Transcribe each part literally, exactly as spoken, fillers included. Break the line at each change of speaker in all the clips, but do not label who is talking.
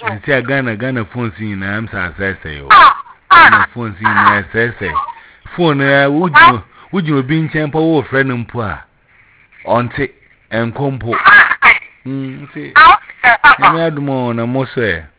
nti a Ghana Ghana phone sin na am sa sese yo Ghana phone sin na sese phone ya wuju wuju obi nchen pa wo frɛ no mpo a onte enkompo mm nti me adumo na mo so e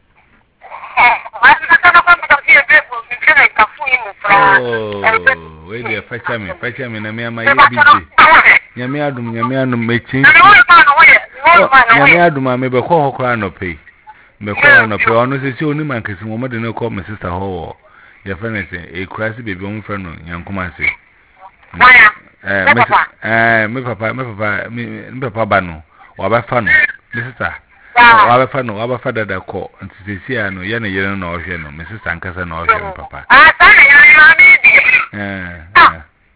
oh we dey facha me facha me na me ama ye busy nyame adum nyame anum mechin nyame adum a me be kɔ hokora no pay me kɔ no pay ono se se oni man kesi mo de no kɔ me sister ho ye friend say e kurasi baby on friend no yankoma se eh me eh me papa me papa me papa ba no wa ba fa no me sister wa ba fa no wa ba fa dada kɔ nti se se ano ye na yere no ohwe no me sister nkasa na ohwe me papa ah sa ya ya bi di eh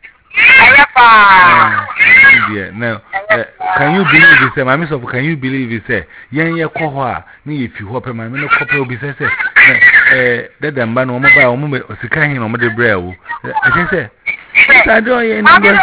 yeah, now, uh, can you believe this? My miss of can you believe this? Yan ya koha, ni if you hope my men couple be say, eh, that the man or mobile or moment or sikahin or mother brew. I say, I don't hear any.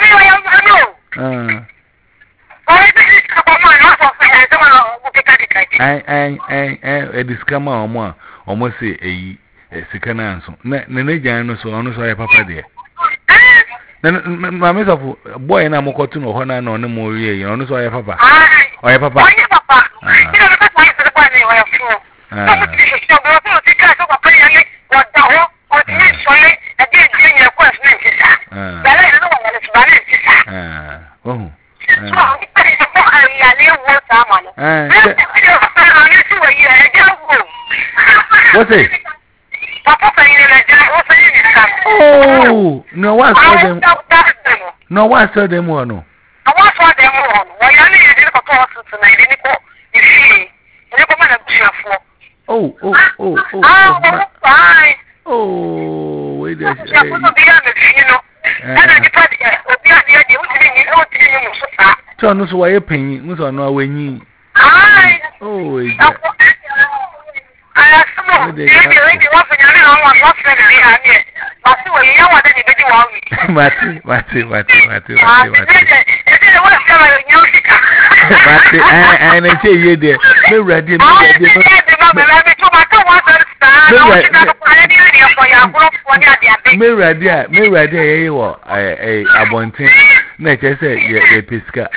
I, I, I, I, a discama or more, almost say a sikana so. Nenejan so on so I papa there. My miss of boy and I'm a cotton or honor no more year, you know, so I have papa. Oh, yeah, papa. What's it? Oh, no one saw them. No one saw them or no. I want for them on. Why are you didn't go to tonight? Didn't go. You see, you come on a for. Oh, oh, oh, oh. Ah, fine. Oh, wait a second. You know. And I thought you didn't so no so why you paying? Who's on our way? Oh, I asked you, you want to know what friend Mati, Mati, Mati, Mati, Mati, Mati. I I say you there. Me ready, me ready. Me ready, me ready. You what? I I abonting. Na just say you piska.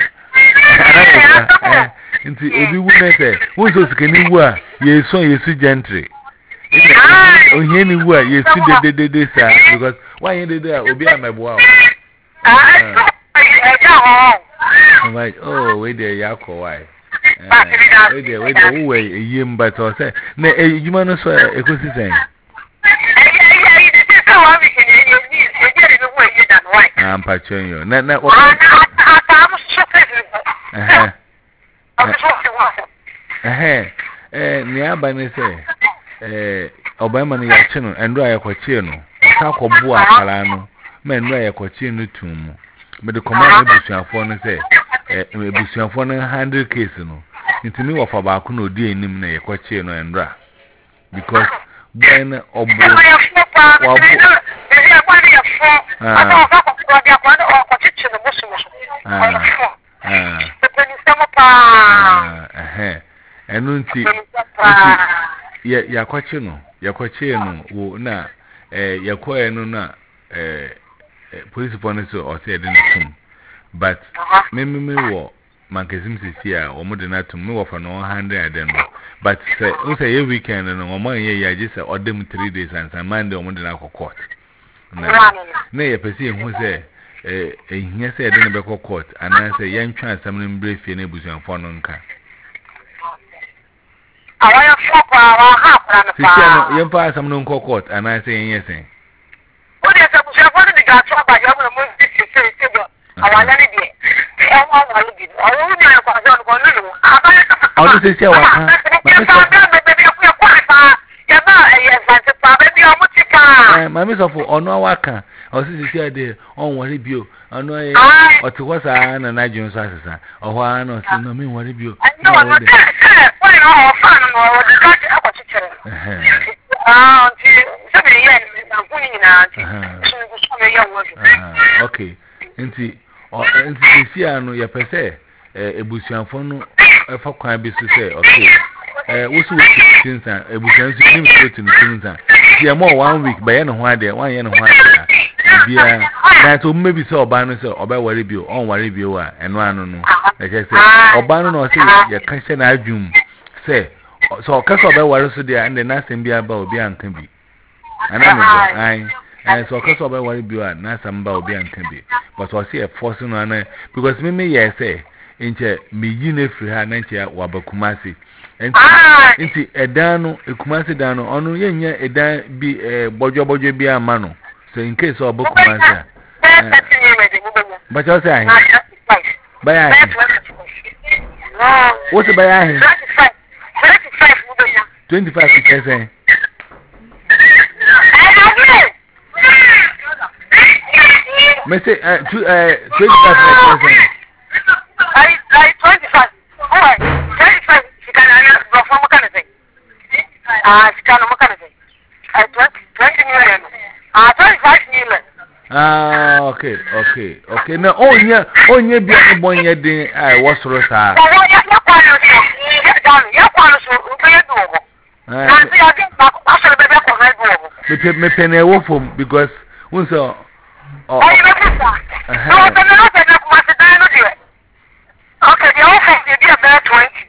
Nti obi wu na say, who so skini wu a, ye so ye su gentry. Oh, here ni wa you see the the the sir because why you did that obi amebo ah I'm like oh we there yakọ why we there we there we yim but o say na ejuma no so ekosi sen I'm patching you na na eh eh eh ni abane say eh Obama ni ya chino endro ya kwachi no ka kobu akara no ma endro ya kwachi no tum me de command ebusuafo no say eh ebusuafo no handle case no ntimi wo fa ba ko no di enim na ya kwachi no endro because when obo wa enu nti ya ya kwachi no ya kwachi no wo na eh ya kwa no na eh police police o say dey tum but me me me wo mankazim sisi a o mo dey na tum me wo fa no one hundred dem but say o say every weekend no o man ye ya just say odem three days and some Monday o mo dey na court na na ye pese hu say eh ehia say dey na be court and na say yan twa asam no mbrefie na ebusuanfo no nka awaya foko awa hapra na pa sisi no yempa asam no nko court and na say yen yesen o dey say busuanfo no dey ga to ba ya mo mo sisi say say go awala ni dey e wa wa lu bi o ru ni ko so ko lu abaya o dey say say wa kan Mami so for ono waka o si si ade on wori bio ono e o ti ko sa na na jun sa sa o ho ana o si no mi wori bio no no eh wori no o fa no o di ka ti akwachitere eh ah ti se me ye na kuni na ti so me so me ye wo ah okay enti o enti si anu ye pese ebusuanfo no e fa kwan bi so se okay eh wosu tinsa ebusan su nim so tin tinsa dia mo one week ba ye ne ho ade one ye ne ho ade bia na to maybe so oba no so oba ware bio on ware bio a eno anu no e je se oba no no se ye ka hye na adwum se so ka so oba ware so dia and na sem bia ba obi anka bi ana me go ai eh so ka so oba ware bio a na sam ba obi anka bi but so se e force no ana because me me ye say inche me yi na free ha na nche wa bakumasi enti enti edan no ekumasi dan no onu yenye edan bi eh bojo bojo bi ama no so in case of bakumasi but you say buy ahe what buy ahe twenty-five percent me say uh, twenty-five percent
I I twenty-five. Oh, twenty-five. She can go from Canada. Ah, she can go Canada. I twenty twenty million. Ah, twenty-five million.
Ah, okay, okay, okay. Now, oh yeah, oh yeah, be a boy yeah, the I was rosa.
Oh, yeah, yeah, yeah, yeah,
yeah, me penny wolf because once oh,
oh, okay, the office will be about twenty.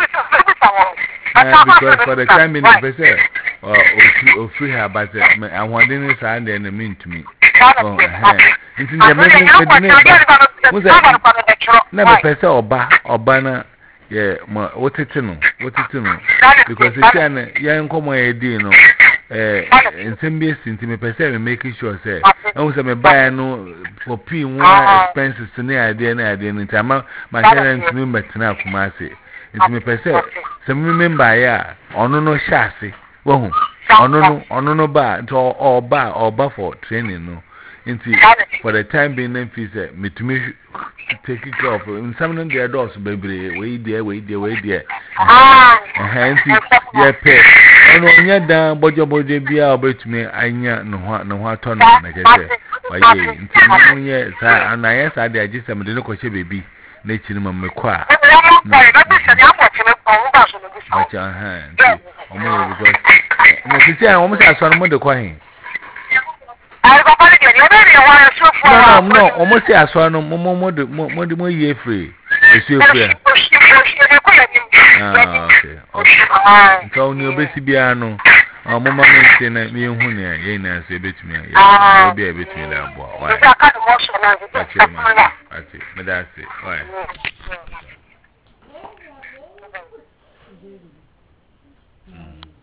Because for the time in the percent or free her, but I want to say and then mean to me. Oh, it's in the never person or ba or banner. Yeah, what it know, what it know. Because it's an young common idea, no. In some ways, into me percent making sure, say, I was a buy no for P one expenses to near idea and idea in time. My parents remember to now from my say. It's me percent. Some remember, yeah, on no chassis. Well, on no, on no bar, or bar or bar for training, no. Into for the time being, then fees me to me take it off. In some of their doors, baby, wait there, wait there, wait there. And yeah, pay. I know you're down, but your body be out to me. I know no what turn on, like I said. Why, yes, and I yes, I did just a little coche baby. Nature, Mamma Qua. But your hand, because I almost have some mother crying. No, no, almost as one more more year free. It's your prayer. Ah, okay, okay. So, new baby piano, or Mamma maintain me on here, yen as a bit me. I'll be a bit me that boy. Why? That's it, but that's it. Why?